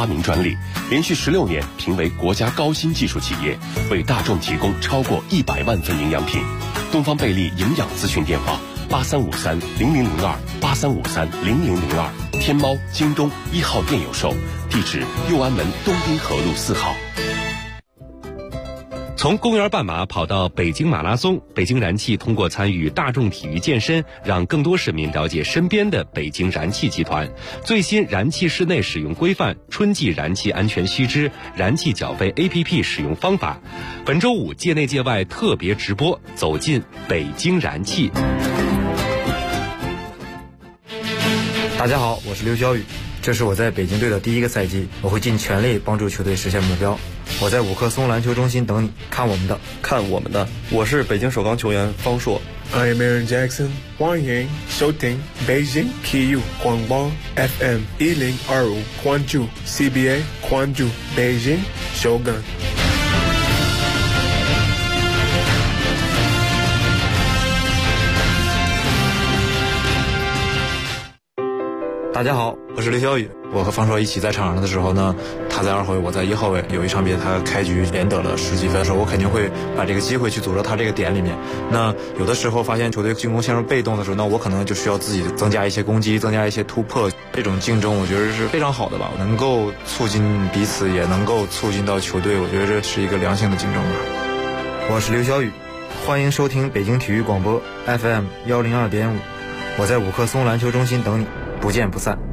发明专利，连续16年评为国家高新技术企业，为大众提供超过100万份营养品。东方贝利营养咨询电话83530002，83530002，天猫、京东1号店有售，地址右安门东滨河路4号。 从公园半马跑到北京马拉松，北京燃气通过参与大众体育健身，让更多市民了解身边的北京燃气集团。最新燃气室内使用规范、春季燃气安全须知、燃气缴费 APP 使用方法。本周五界内界外特别直播，走进北京燃气。 大家好，我是刘晓宇，这是我在北京队的第一个赛季，我会尽全力帮助球队实现目标。我在五棵松篮球中心等你，看我们的， 看我们的。我是北京首钢球员方硕。 I am Aaron Jackson， 欢迎收听北京体育广播 FM 1025，关注 CBA， 关注北京首钢。 大家好，我是刘晓宇。我和方硕一起在场上的时候呢，他在2号位，我在1号位。有一场比赛他开局连得了10几分的时候，我肯定会把这个机会去组织他这个点里面。那有的时候发现球队进攻陷入被动的时候，那我可能就需要自己增加一些攻击，增加一些突破。这种竞争我觉得是非常好的吧，能够促进彼此，也能够促进到球队，我觉得这是一个良性的竞争吧。我是刘晓宇，欢迎收听北京体育广播 FM 102.5，我在五棵松篮球中心等你，不见不散。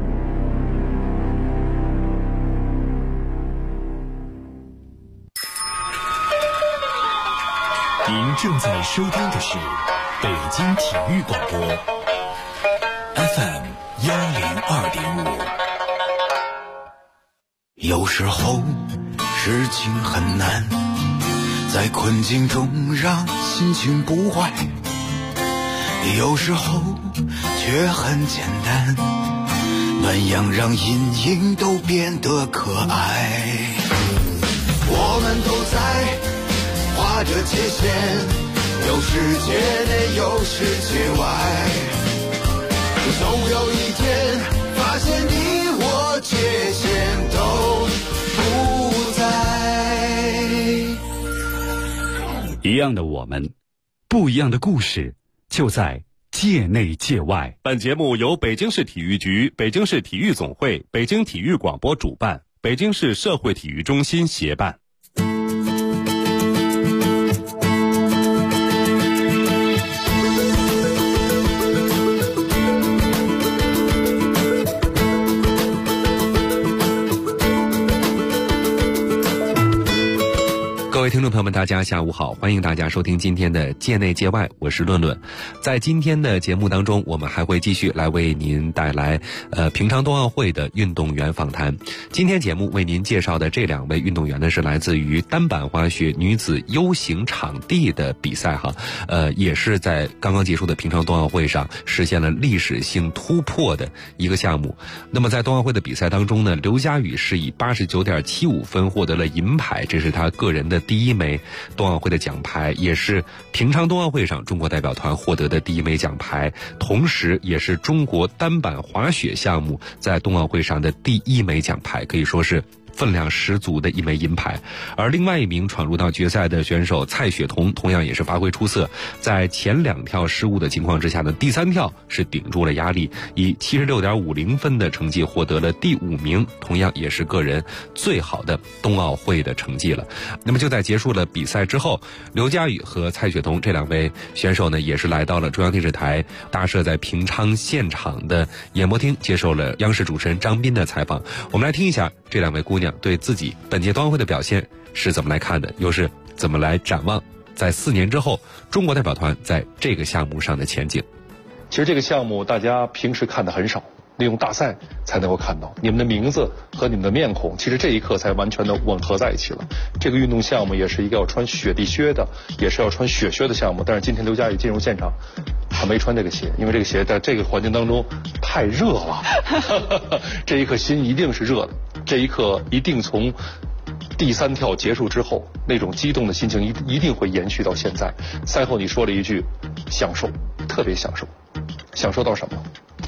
您正在收听的是北京体育广播 FM 102.5。 有时候事情很难，在困境中让心情不坏，有时候却很简单，那样让阴影都变得可爱。我们都在画着界限，有世界内有世界外，总有一天发现你我界限都不在。 一样的我们，不一样的故事，就在界内界外。 本节目由北京市体育局、北京市体育总会、北京体育广播主办，北京市社会体育中心协办。各位听众朋友们，大家下午好，欢迎大家收听今天的界内界外，我是论论。在今天的节目当中，我们还会继续来为您带来平昌冬奥会的运动员访谈。今天节目为您介绍的这2位运动员呢，是来自于单板滑雪女子 U 型场地的比赛哈，也是在刚刚结束的平昌冬奥会上实现了历史性突破的一个项目。那么在冬奥会的比赛当中呢，刘佳宇是以 89.75 分获得了银牌，这是他个人的第1枚冬奥会的奖牌，也是平昌冬奥会上中国代表团获得的第1枚奖牌，同时也是中国单板滑雪项目在冬奥会上的第1枚奖牌，可以说是分量十足的1枚银牌。而另外一名闯入到决赛的选手蔡雪桐同样也是发挥出色，在前2跳失误的情况之下呢，第3跳是顶住了压力，以 76.50 分的成绩获得了第5名，同样也是个人最好的冬奥会的成绩了。那么就在结束了比赛之后，刘佳宇和蔡雪桐这2位选手呢，也是来到了中央电视台搭设在平昌现场的演播厅，接受了央视主持人张斌的采访。我们来听一下这2位姑娘对自己本届冬奥会的表现是怎么来看的，又是怎么来展望在4年之后中国代表团在这个项目上的前景。 其实这个项目大家平时看的很少，利用大赛才能够看到你们的名字和你们的面孔，其实这一刻才完全的吻合在一起了。这个运动项目也是一个要穿雪地靴的，也是要穿雪靴的项目，但是今天刘佳宇进入现场他没穿这个鞋，因为这个鞋在这个环境当中太热了这一刻心一定是热的，这一刻一定从第3跳结束之后那种激动的心情一定会延续到现在。赛后你说了一句享受，特别享受，享受到什么？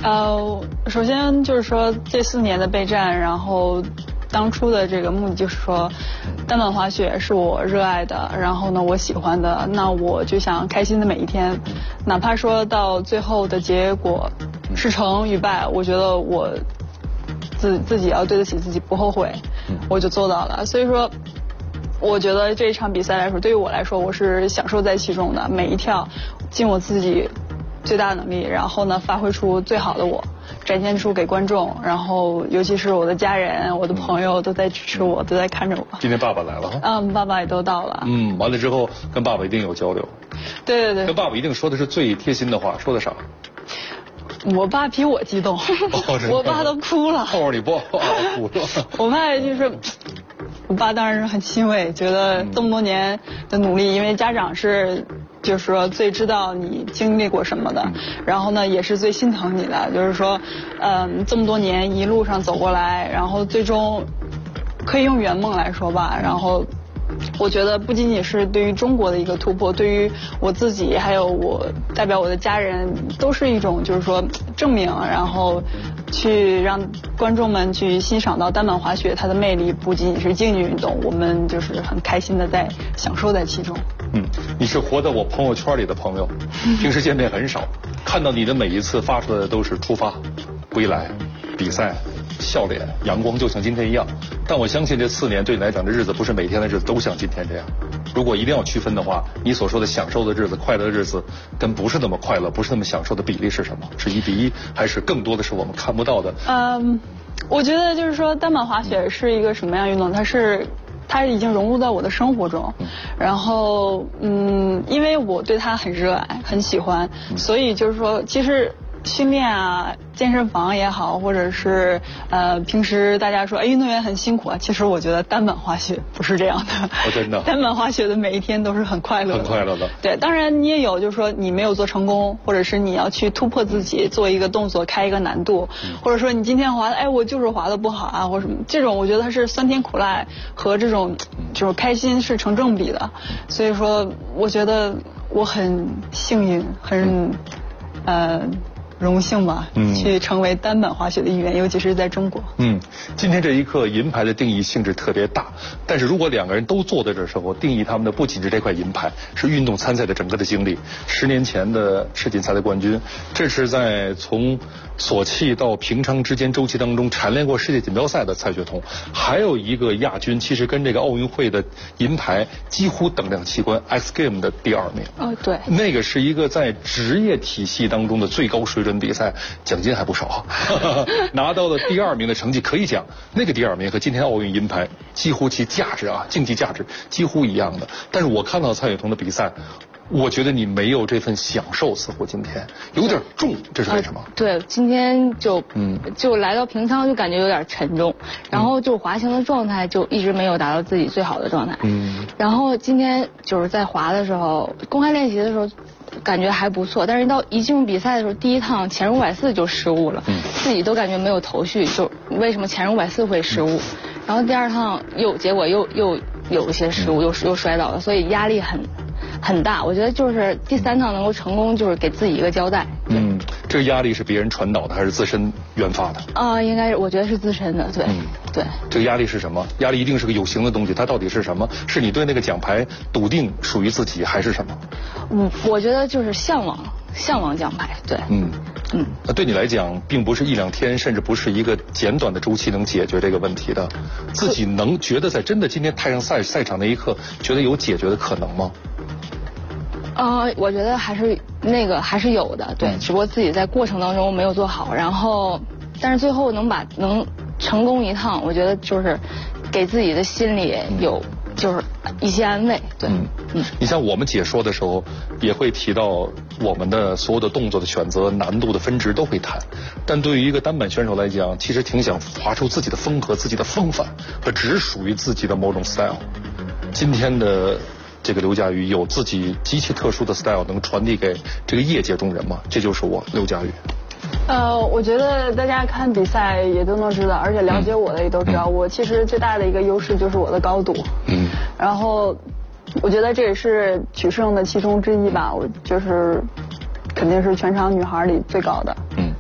首先就是说这4年的备战，然后当初的这个目的就是说，单板滑雪是我热爱的，然后呢我喜欢的，那我就想开心的每一天，哪怕说到最后的结果是成与败，我觉得我自己要对得起自己，不后悔，我就做到了。所以说我觉得这一场比赛来说，对于我来说，我是享受在其中的，每一跳尽我自己最大能力，然后呢发挥出最好的我，展现出给观众，然后尤其是我的家人、我的朋友都在支持我，都在看着我。 今天爸爸来了哈。 爸爸也都到了。 完了之后跟爸爸一定有交流。 对，跟爸爸一定说的是最贴心的话，说的啥？ 我爸比我激动，我爸都哭了。 你不哭了？ 我爸就是，我爸当然是很欣慰，觉得这么多年的努力，因为家长是就是说最知道你经历过什么的，然后呢也是最心疼你的，就是说，这么多年一路上走过来，然后最终可以用圆梦来说吧，然后。我觉得不仅仅是对于中国的一个突破，对于我自己还有我代表我的家人，都是一种就是说证明，然后去让观众们去欣赏到单板滑雪它的魅力，不仅仅是竞技运动，我们就是很开心的在享受在其中。 你是活在我朋友圈里的朋友，平时见面很少，看到你的每一次发出来的都是出发、归来、比赛。笑脸阳光就像今天一样，但我相信这4年对你来讲的日子不是每天的日子都像今天这样。如果一定要区分的话，你所说的享受的日子、快乐的日子，跟不是那么快乐、不是那么享受的比例是什么？是1比1，还是更多的是我们看不到的？ 我觉得就是说单板滑雪是一个什么样运动？它已经融入到我的生活中，然后因为我对它很热爱、很喜欢，所以就是说其实。训练啊，健身房也好，或者是平时大家说运动员很辛苦啊，其实我觉得单板滑雪不是这样的。 真的。 单板滑雪的每一天都是很快乐的。 很快乐的。 对，当然你也有就是说你没有做成功，或者是你要去突破自己，做一个动作开一个难度，或者说你今天滑的我就是滑的不好啊，或者什么这种，我觉得它是酸甜苦辣和这种就是开心是成正比的。所以说我觉得我很幸运，很荣幸吧，去成为单板滑雪的一员，尤其是在中国。 今天这一刻，银牌的定义性质特别大，但是如果2个人都坐在这时候，定义他们的不仅是这块银牌，是运动参赛的整个的经历。10年前的世锦赛的冠军，这是在从索契到平昌之间周期当中蝉联过世界锦标赛的蔡雪桐，还有一个亚军，其实跟这个奥运会的银牌几乎等量齐观 ，X Game 的第2名。 对， 那个是一个在职业体系当中的最高水准比赛，奖金还不少，拿到了第2名的成绩，可以讲那个第2名和今天奥运银牌几乎其价值竞技价值几乎一样的。但是我看到蔡雪桐的比赛，我觉得你没有这份享受，似乎今天有点重，这是为什么？ 对，今天就来到平昌就感觉有点沉重，然后就滑行的状态就一直没有达到自己最好的状态。然后今天就是在滑的时候，公开练习的时候感觉还不错，但是一进入比赛的时候，第一趟前540就失误了，自己都感觉没有头绪，就为什么前540会失误，然后第2趟结果又有一些失误，又摔倒了，所以压力很大。我觉得就是第3趟能够成功，就是给自己一个交代。 这个压力是别人传导的还是自身原发的？ 应该是我觉得是自身的，对。对。 这个压力是什么？压力一定是个有形的东西，它到底是什么？是你对那个奖牌笃定属于自己，还是什么？ 我觉得就是向往奖牌，对。 那对你来讲，并不是1、2天，甚至不是一个简短的周期能解决这个问题的。自己能觉得在真的今天踏上赛场那一刻，觉得有解决的可能吗？ 我觉得还是有的，对，只不过自己在过程当中没有做好，然后，但是最后能成功一趟，我觉得就是给自己的心里有就是一些安慰，对。 你像我们解说的时候，也会提到我们的所有的动作的选择、难度的分值都会谈，但对于一个单板选手来讲，其实挺想划出自己的风格、自己的风范和只属于自己的某种 style。今天的这个刘佳宇有自己极其特殊的 style 能传递给这个业界中人吗？这就是我刘佳宇。 我觉得大家看比赛也都能知道，而且了解我的也都知道，我其实最大的一个优势就是我的高度。然后我觉得这也是取胜的其中之一吧，我就是肯定是全场女孩里最高的。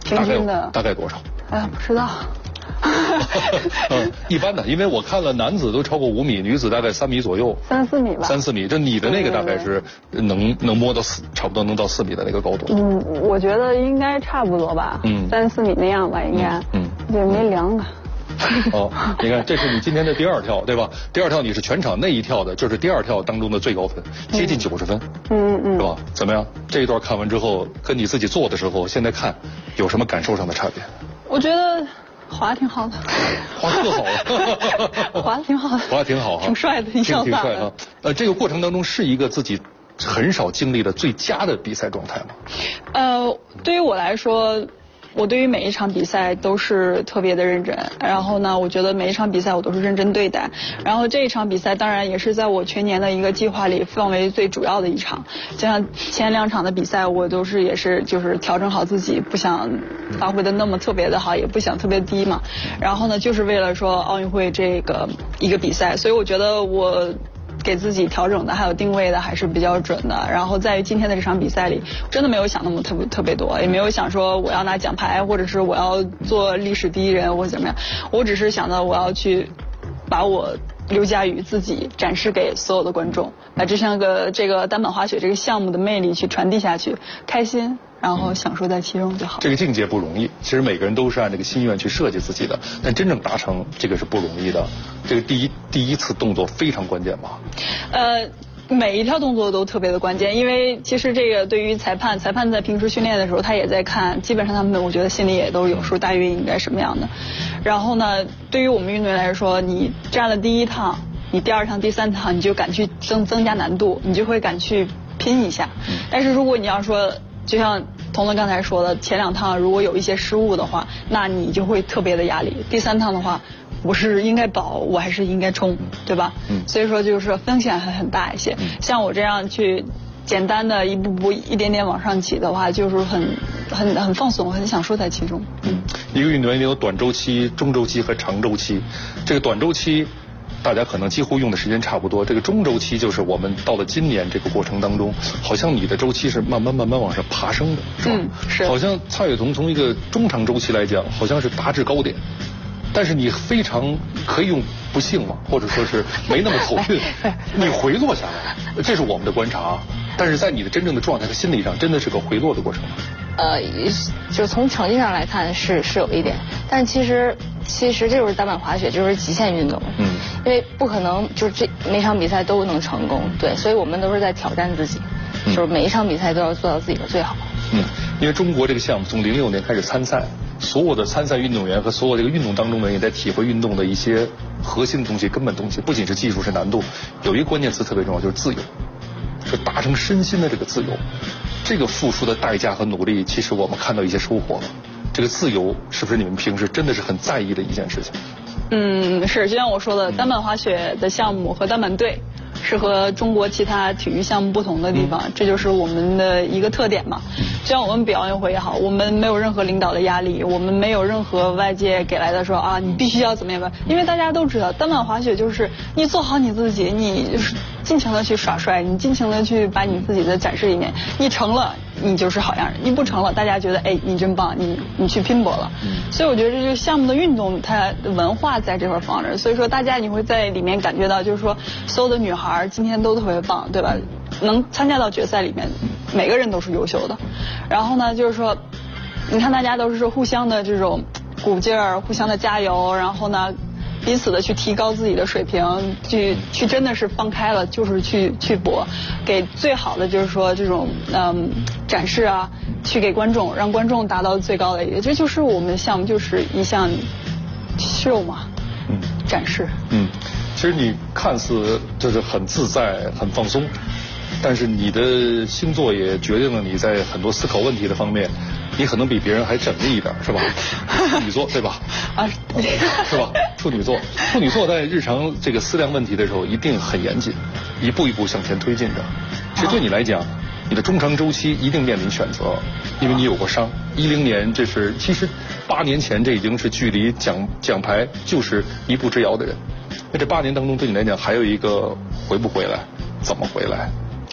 平均的大概多少？ 不知道。 一般的，因为我看了男子都超过5米，女子大概3米左右 ，3、4米吧。 3、4米，这你的那个大概是能摸到差不多能到4米的那个高度。 我觉得应该差不多吧。3、4米那样吧，应该。也没量啊。 你看，这是你今天的第2跳，对吧？第2跳你是全场那一跳的，就是第2跳当中的最高分，接近90分。是吧？怎么样？这一段看完之后，跟你自己做的时候，现在看有什么感受上的差别？ 我觉得滑得挺好的， 滑特好了， 滑得挺好的， 滑得挺好哈， 挺帅的，挺潇洒的。这个过程当中是一个自己很少经历的最佳的比赛状态吗？ 对于我来说。我对于每一场比赛都是特别的认真，然后呢，我觉得每一场比赛我都是认真对待。然后这一场比赛当然也是在我全年的一个计划里范围最主要的一场。就像前2场的比赛，我都是也是就是调整好自己，不想发挥的那么特别的好，也不想特别低嘛。然后呢，就是为了说奥运会这个一个比赛，所以我觉得我给自己调整的还有定位的还是比较准的。然后在于今天的这场比赛里，真的没有想那么特别多，也没有想说我要拿奖牌，或者是我要做历史第1人或者怎么样。我只是想到我要去把我刘佳宇自己展示给所有的观众，把这个单板滑雪这个项目的魅力去传递下去，开心。然后享受在其中就好。 这个境界不容易，其实每个人都是按这个心愿去设计自己的，但真正达成这个是不容易的。这个第一次动作非常关键吧？ 每一条动作都特别的关键，因为其实这个对于裁判在平时训练的时候他也在看，基本上他们我觉得心里也都有数，大约应该什么样的。然后呢，对于我们运动员来说，你站了第1趟，你第2趟、第3趟你就敢去增加难度，你就会敢去拼一下。但是如果你要说就像童乐刚才说的，前2趟如果有一些失误的话，那你就会特别的压力。第3趟的话，我是应该保，我还是应该冲，对吧？所以说就是风险还很大一些。像我这样去简单的一步步一点点往上起的话，就是很放松，很享受在其中。 一个运动员有短周期、中周期和长周期。这个短周期大家可能几乎用的时间差不多，这个中周期就是我们到了今年这个过程当中，好像你的周期是慢慢往上爬升的，是吧？ 是。 好像蔡雪桐从一个中长周期来讲，好像是达至高点，但是你非常可以用不幸嘛，或者说是没那么走运，你回落下来，这是我们的观察。但是在你的真正的状态和心理上，真的是个回落的过程。 就从成绩上来看是有一点，但其实这就是单板滑雪，就是极限运动。因为不可能就是每场比赛都能成功，对，所以我们都是在挑战自己，就是每一场比赛都要做到自己的最好。 因为中国这个项目从06年开始参赛，所有的参赛运动员和所有这个运动当中呢，也在体会运动的一些核心的东西、根本东西，不仅是技术，是难度。有一个关键词特别重要，就是自由，是达成身心的这个自由。这个付出的代价和努力，其实我们看到一些收获了。这个自由是不是你们平时真的是很在意的一件事情？ 是，就像我说的，单板滑雪的项目和单板队是和中国其他体育项目不同的地方，这就是我们的一个特点嘛。就像我们比奥运会也好，我们没有任何领导的压力，我们没有任何外界给来的说啊你必须要怎么样，因为大家都知道单板滑雪就是你做好你自己，你就是尽情的去耍帅，你尽情的去把你自己的展示里面，你成了你就是好样人，你不成了大家觉得哎你真棒，你去拼搏了。所以我觉得这就是项目的运动它的文化在这块放着，所以说大家你会在里面感觉到就是说所有的女孩今天都特别棒，对吧？能参加到决赛里面每个人都是优秀的。然后呢就是说你看大家都是互相的这种鼓劲儿，互相的加油，然后呢彼此的去提高自己的水平，去真的是放开了，就是去搏，给最好的就是说这种展示啊，去给观众，让观众达到最高的一个，这就是我们的项目，就是一项秀嘛，展示。 其实你看似就是很自在、很放松，但是你的星座也决定了你在很多思考问题的方面，你可能比别人还缜密一点，是吧？处女座对吧？是吧？处女座在日常这个思量问题的时候一定很严谨，一步一步向前推进着。其实对你来讲，你的中长周期一定面临选择，因为你有过伤。10年这是其实8年前这已经是距离奖牌就是一步之遥的人。那这8年当中对你来讲还有一个回不回来，怎么回来？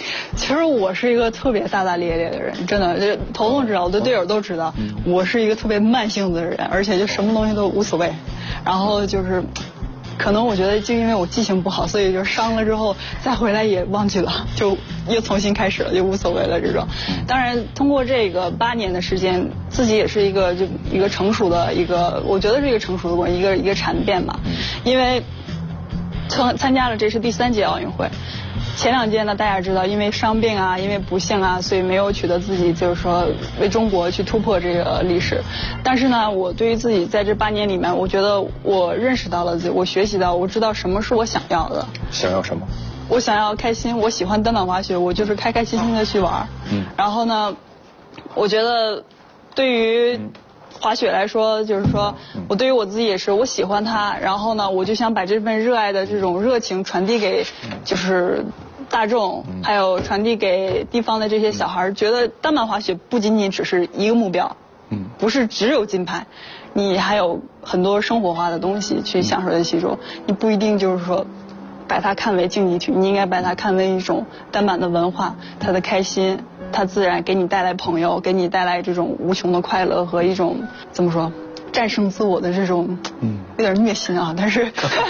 其实我是一个特别大大咧咧的人，真的，就头总知道，我的队友都知道，我是一个特别慢性子的人，而且就什么东西都无所谓。然后就是，可能我觉得就因为我记性不好，所以就伤了之后再回来也忘记了，就又重新开始了，就无所谓了这种。当然，通过这个8年的时间，自己也是一个成熟的一个，我觉得是一个成熟的过程，一个禅变吧。因为参加了这是第3届奥运会。前2届呢，大家知道，因为伤病啊，因为不幸啊，所以没有取得自己就是说为中国去突破这个历史。但是呢，我对于自己在这8年里面，我觉得我认识到了自己，我学习到，我知道什么是我想要的。 想要什么？ 我想要开心，我喜欢单板滑雪，我就是开开心心的去玩。然后呢，我觉得对于滑雪来说，就是说我对于我自己也是，我喜欢它，然后呢，我就想把这份热爱的这种热情传递给就是大众，还有传递给地方的这些小孩，觉得单板滑雪不仅仅只是一个目标，不是只有金牌，你还有很多生活化的东西去享受在其中，你不一定就是说把它看为竞技体育，你应该把它看为一种单板的文化，它的开心，它自然给你带来朋友，给你带来这种无穷的快乐和一种怎么说战胜自我的这种，有点虐心啊，但是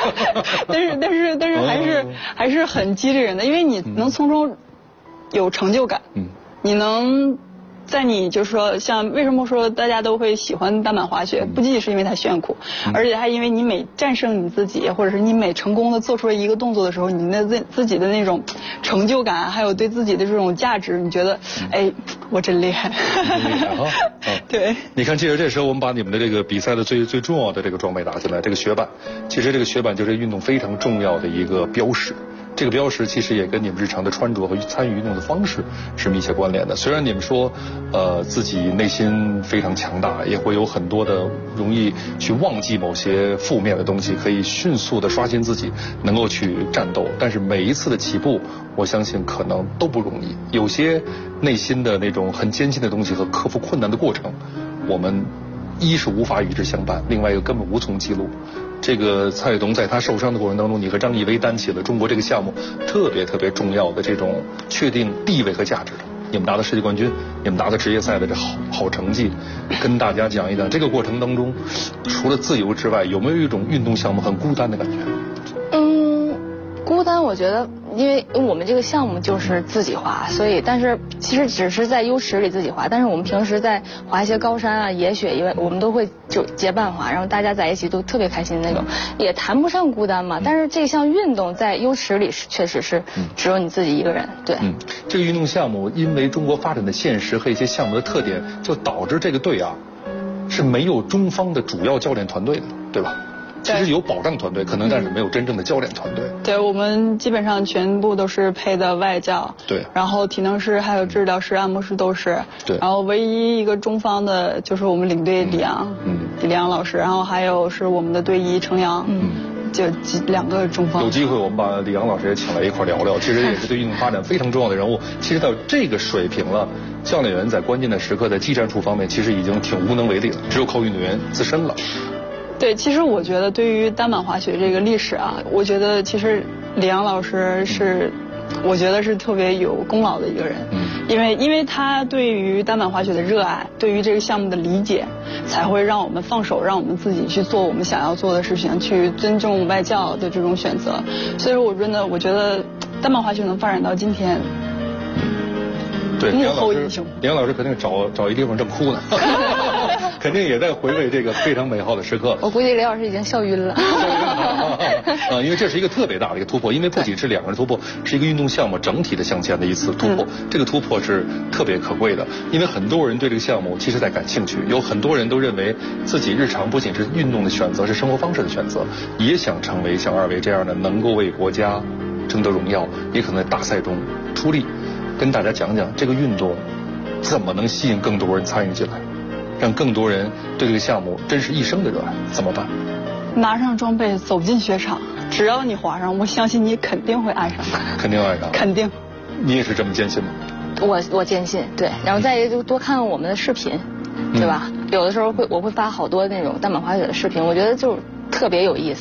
还是很激励人的，因为你能从中有成就感，你能在你就是说像为什么说大家都会喜欢单板滑雪，不仅仅是因为它炫酷，而且还因为你每战胜你自己，或者是你每成功的做出了一个动作的时候，你的自己的那种成就感，还有对自己的这种价值，你觉得哎，我真厉害。 厉害哈。对。你看，其实这时候我们把你们的这个比赛的最重要的这个装备拿进来，这个雪板，其实这个雪板就是运动非常重要的一个标识。这个标识其实也跟你们日常的穿着和参与运动的方式是密切关联的。虽然你们说，自己内心非常强大，也会有很多的容易去忘记某些负面的东西，可以迅速的刷新自己，能够去战斗。但是每一次的起步，我相信可能都不容易。有些内心的那种很艰辛的东西和克服困难的过程，我们一是无法与之相伴，另外一个根本无从记录。这个蔡伟东在他受伤的过程当中，你和张艺薇担起了中国这个项目特别重要的这种确定地位和价值。你们拿的世界冠军，你们拿的职业赛的这好成绩，跟大家讲一讲这个过程当中，除了自由之外，有没有一种运动项目很孤单的感觉？ 孤单，我觉得，因为我们这个项目就是自己滑，所以，但是其实只是在优池里自己滑，但是我们平时在滑一些高山啊、野雪，因为我们都会就结伴滑，然后大家在一起都特别开心的那种，也谈不上孤单嘛。但是这项运动在优池里确实是只有你自己一个人，对。 这个运动项目因为中国发展的现实和一些项目的特点，就导致这个队啊是没有中方的主要教练团队的，对吧？其实有保障团队，可能但是没有真正的教练团队。 对，我们基本上全部都是配的外教。 对。 然后体能师、还有治疗师、按摩师都是。 对。 然后唯一一个中方的就是我们领队李阳，李阳老师，然后还有是我们的队医程阳，就2个中方。 有机会我们把李阳老师也请来一块聊聊，其实也是对运动发展非常重要的人物。其实到这个水平了，教练员在关键的时刻在技战术方面其实已经挺无能为力了，只有靠运动员自身了。 对，其实我觉得对于单板滑雪这个历史啊，我觉得其实李阳老师是，我觉得是特别有功劳的一个人。因为他对于单板滑雪的热爱，对于这个项目的理解，才会让我们放手，让我们自己去做我们想要做的事情，去尊重外教的这种选择。所以我觉得单板滑雪能发展到今天， 对， 幕后英雄。 李阳老师肯定找一地方正哭呢。肯定也在回味这个非常美好的时刻。 我估计李老师已经笑晕了。 因为这是一个特别大的一个突破，因为不仅是2个人突破，是一个运动项目整体的向前的一次突破。这个突破是特别可贵的，因为很多人对这个项目其实在感兴趣，有很多人都认为自己日常不仅是运动的选择，是生活方式的选择，也想成为像2位这样的能够为国家争得荣耀，也可能在大赛中出力。跟大家讲讲这个运动怎么能吸引更多人参与进来，让更多人对这个项目真是一生的热爱，怎么办？ 拿上装备走进雪场，只要你滑上，我相信你肯定会爱上。 肯定爱上。 肯定。 你也是这么坚信吗？ 我坚信，对。然后再一个就多看我们的视频，对吧？有的时候我会发好多那种单板滑雪的视频，我觉得就特别有意思。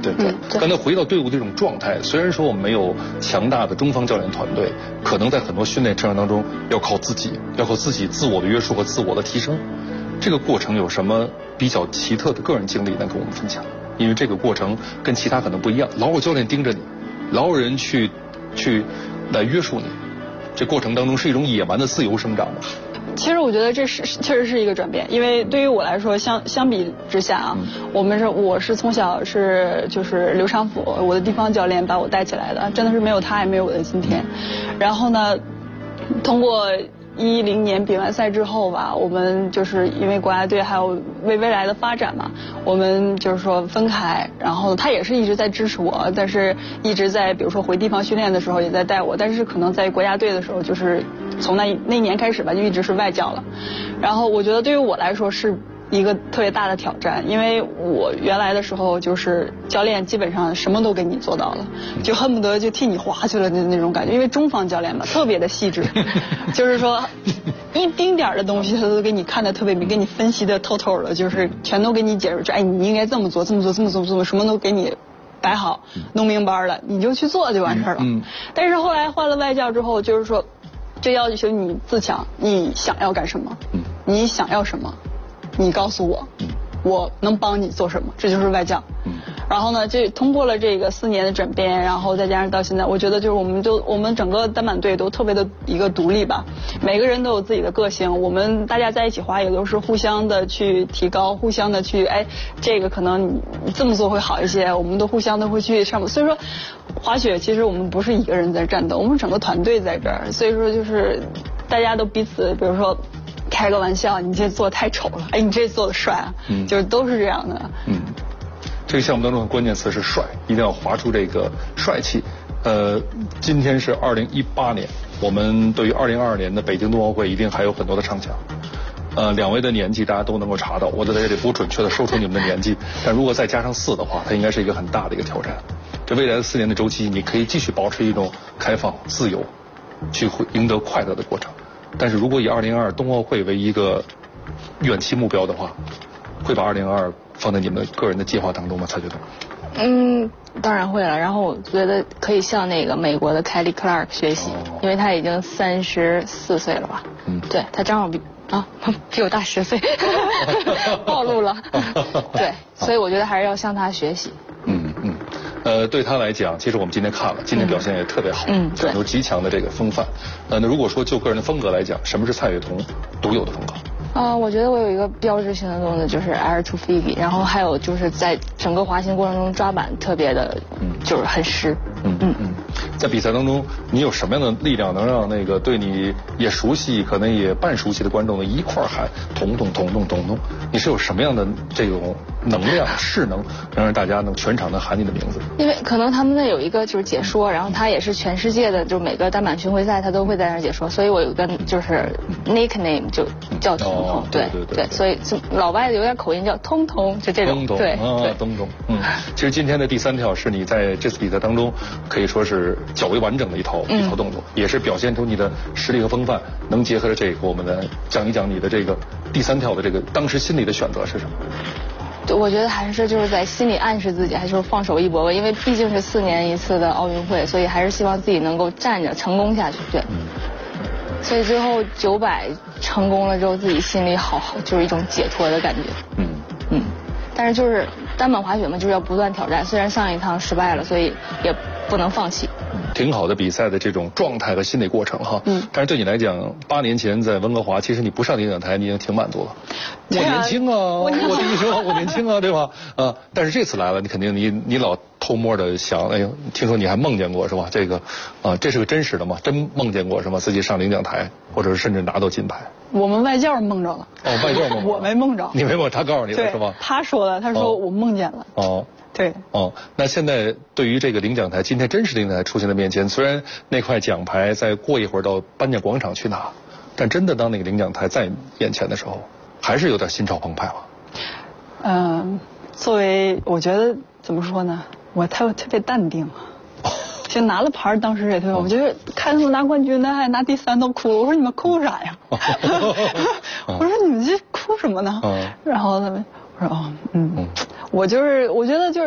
对。刚才回到队伍这种状态，虽然说我们没有强大的中方教练团队，可能在很多训练程序当中要靠自己自我的约束和自我的提升。这个过程有什么比较奇特的个人经历能跟我们分享？因为这个过程跟其他可能不一样，老有教练盯着你，老有人去来约束你，这过程当中是一种野蛮的自由生长吗？ 其实我觉得这确实是一个转变，因为对于我来说，相比之下啊，我是从小就是刘长甫，我的地方教练把我带起来的，真的是没有他也没有我的今天。然后呢，通过2010年比完赛之后吧，我们就是因为国家队还有为未来的发展嘛，我们就是说分开，然后他也是一直在支持我，但是一直在比如说回地方训练的时候也在带我，但是可能在国家队的时候就是从那年开始吧，就一直是外教了。然后我觉得对于我来说是一个特别大的挑战，因为我原来的时候就是教练基本上什么都给你做到了，就恨不得就替你划去了的那种感觉，因为中方教练嘛特别的细致，就是说一丁点的东西他都给你看得特别明，给你分析的透透的，就是全都给你解释，哎你应该这么做这么做这么做这么做，什么都给你摆好弄明白了，你就去做就完事儿了。但是后来换了外教之后，就是说就要求你自强，你想要干什么，你想要什么，你告诉我，我能帮你做什么，这就是外教。然后呢，这通过了这个4年的转变，然后再加上到现在，我觉得就是我们整个单板队都特别的一个独立吧，每个人都有自己的个性，我们大家在一起滑也都是互相的去提高，互相的去这个可能你这么做会好一些，我们都互相的会去上。所以说滑雪其实我们不是一个人在战斗，我们整个团队在这儿，所以说就是大家都彼此，比如说开个玩笑，你这做的太丑了，哎，你这做的帅啊，就是都是这样的。 这个项目当中的关键词是帅，一定要滑出这个帅气。今天是2018年，我们对于2022年的北京冬奥会一定还有很多的畅想。2位的年纪大家都能够查到，我在这里不准确的说出你们的年纪，但如果再加上4的话，它应该是一个很大的一个挑战。这未来的4年的周期，你可以继续保持一种开放、自由，去赢得快乐的过程。但是如果以2022冬奥会为一个远期目标的话，会把2022放在你们个人的计划当中吗？蔡觉得？ 当然会了。然后我觉得可以向那个美国的凯利·克拉尔克学习，因为他已经34岁了吧？对，他正好比我大10岁，暴露了。对，所以我觉得还是要向他学习。 对他来讲，其实我们今天看了，今天表现也特别好，有极强的这个风范。那如果说就个人的风格来讲，什么是蔡岳彤独有的风格？ 我觉得我有一个标志性的动作就是 Air to Phoebe， 然后还有就是在整个滑行过程中抓板特别的，就是很湿。 在比赛当中，你有什么样的力量能让那个对你也熟悉，可能也半熟悉的观众呢一块喊彤彤彤彤彤彤？你是有什么样的这种能量势能，能让大家能全场能喊你的名字？ 因为可能他们那有一个就是解说，然后他也是全世界的，就是每个单板巡回赛他都会在那儿解说，所以我有个就是 nickname 就叫彤彤。对，所以老外有点口音叫通通，就这种。对， 东东。其实今天的第3跳是你在这次比赛当中可以说是较为完整的一套动作，也是表现出你的实力和风范。能结合着这个，我们来讲一讲你的这个第3跳的这个当时心里的选择是什么？ 我觉得还是就是在心里暗示自己，还是放手一搏吧，因为毕竟是4年一次的奥运会，所以还是希望自己能够站着成功下去。对。所以最后900成功了之后，自己心里好就是一种解脱的感觉。但是就是单板滑雪嘛，就是要不断挑战。虽然上一趟失败了，所以也不能放弃。 挺好的比赛的这种状态和心理过程哈。但是对你来讲，8年前在温哥华，其实你不上领奖台，你已经挺满足了。我年轻啊，我第一声我年轻啊，对吧？但是这次来了，你肯定你老偷摸的想，哎呦，听说你还梦见过是吧？这个这是个真实的吗？真梦见过是吗？自己上领奖台，或者是甚至拿到金牌？ 我们外教梦着了。 外教梦着。 我没梦着。 你没梦，他告诉你了是吧？ 他说的，他说我梦见了。对。 那现在对于这个领奖台，今天真实的领奖台出现在面前，虽然那块奖牌再过一会儿到颁奖广场去拿，但真的当那个领奖台在眼前的时候，还是有点心潮澎湃吧？作为我觉得怎么说呢，我特别淡定。就拿了牌，当时也特别，我觉得看他们拿冠军的还拿第3都哭了，我说你们哭啥呀？我说你们这哭什么呢？然后他们我说我觉得就是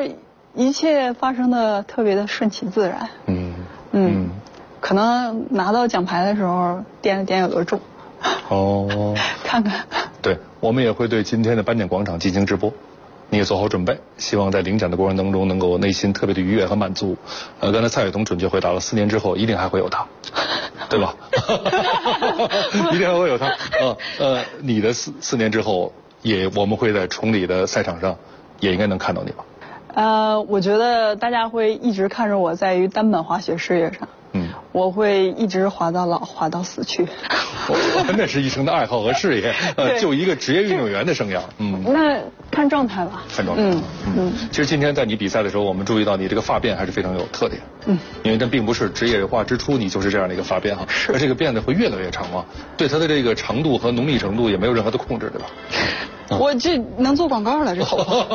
一切发生的特别的顺其自然。可能拿到奖牌的时候点了点有点重。 哦， 看看。 对，我们也会对今天的颁奖广场进行直播，你也做好准备，希望在领奖的过程当中能够内心特别的愉悦和满足。刚才蔡伟彤准确回答了，4年之后一定还会有他，对吧？一定还会有他。你的4年之后，我们会在崇礼的赛场上也应该能看到你吧？ 我觉得大家会一直看着我在于单板滑雪事业上。我会一直滑到老，滑到死去。 那是一生的爱好和事业，就一个职业运动员的生涯。 那看状态吧。 看状态。其实今天在你比赛的时候，我们注意到你这个发辫还是非常有特点。因为这并不是职业化之初你就是这样的一个发辫哈，而这个辫子会越来越长嘛，对它的这个长度和浓密程度也没有任何的控制，对吧？ 我这能做广告了，这头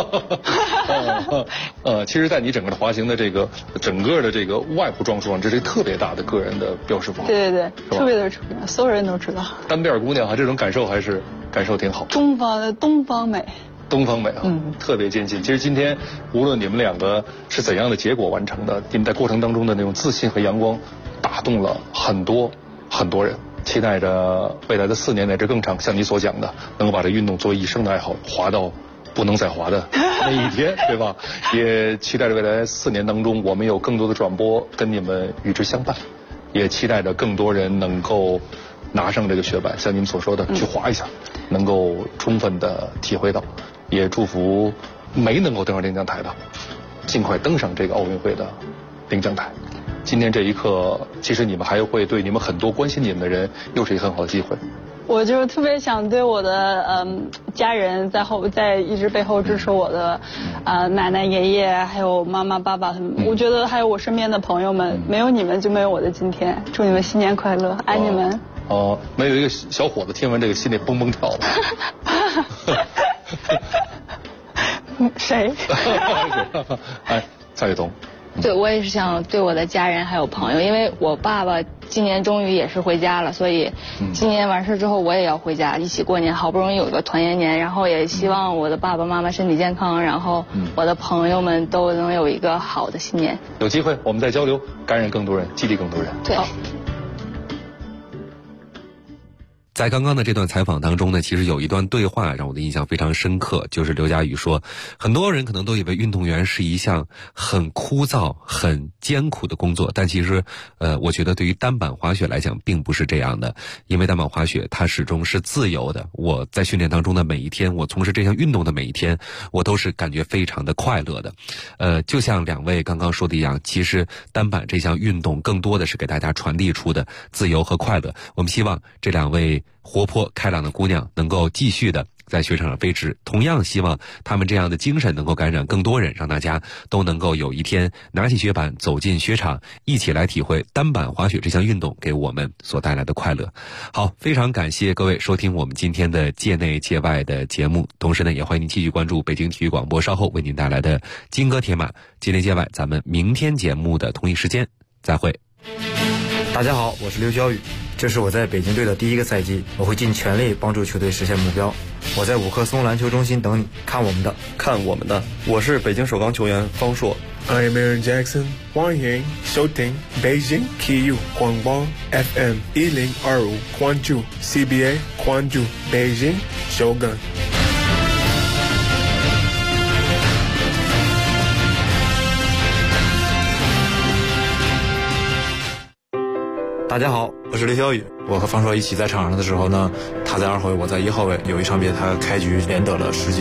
发。其实，在你整个的滑行的这个整个的这个外部装束上，这是特别大的个人的标识符号。 对，特别的出名，所有人都知道。 单辫姑娘这种感受还是感受挺好。 东方美。 东方美啊，特别坚信。其实今天无论你们两个是怎样的结果完成的，你们在过程当中的那种自信和阳光，打动了很多人。期待着未来的4年乃至更长，像你所讲的，能够把这运动作为一生的爱好，滑到不能再滑的那一天，对吧？也期待着未来4年当中，我们有更多的转播跟你们与之相伴，也期待着更多人能够拿上这个雪板，像你们所说的去滑一下，能够充分的体会到。也祝福没能够登上领奖台的，尽快登上这个奥运会的领奖台。今天这一刻，其实你们还会对你们很多关心你们的人，又是一个很好的机会。 我就特别想对我的家人在一直背后支持我的奶奶爷爷还有妈妈爸爸他们，我觉得还有我身边的朋友们，没有你们就没有我的今天。祝你们新年快乐，爱你们。 没有一个小伙子听完这个心里蹦蹦跳。 谁？ 哎，蔡伟彤。 对，我也是想对我的家人还有朋友，因为我爸爸今年终于也是回家了，所以今年完事之后我也要回家一起过年，好不容易有个团圆年，然后也希望我的爸爸妈妈身体健康，然后我的朋友们都能有一个好的新年。 有机会我们再交流，感染更多人，激励更多人。 对。 在刚刚的这段采访当中呢，其实有一段对话让我的印象非常深刻，就是刘佳宇说，很多人可能都以为运动员是一项很枯燥、很艰苦的工作，但其实，我觉得对于单板滑雪来讲，并不是这样的，因为单板滑雪它始终是自由的。我在训练当中的每一天，我从事这项运动的每一天，我都是感觉非常的快乐的。就像两位刚刚说的一样，其实单板这项运动更多的是给大家传递出的自由和快乐。我们希望这两位活泼开朗的姑娘能够继续的在雪场上飞驰，同样希望他们这样的精神能够感染更多人，让大家都能够有一天拿起雪板走进雪场，一起来体会单板滑雪这项运动给我们所带来的快乐。好，非常感谢各位收听我们今天的界内界外的节目，同时呢也欢迎您继续关注北京体育广播稍后为您带来的金戈铁马界内界外，咱们明天节目的同一时间再会。 大家好，我是刘晓宇，这是我在北京队的第一个赛季，我会尽全力帮助球队实现目标。我在五棵松篮球中心等你，看我们的。 我是北京首钢球员方硕。 I'm Aaron Jackson， 欢迎收听北京体育广播 FM 1025，关注 CBA， 关注北京首钢。 大家好，我是刘晓宇。我和方硕一起在场上的时候呢，他在2号位，我在1号位。有一场比赛，他开局连得了10几。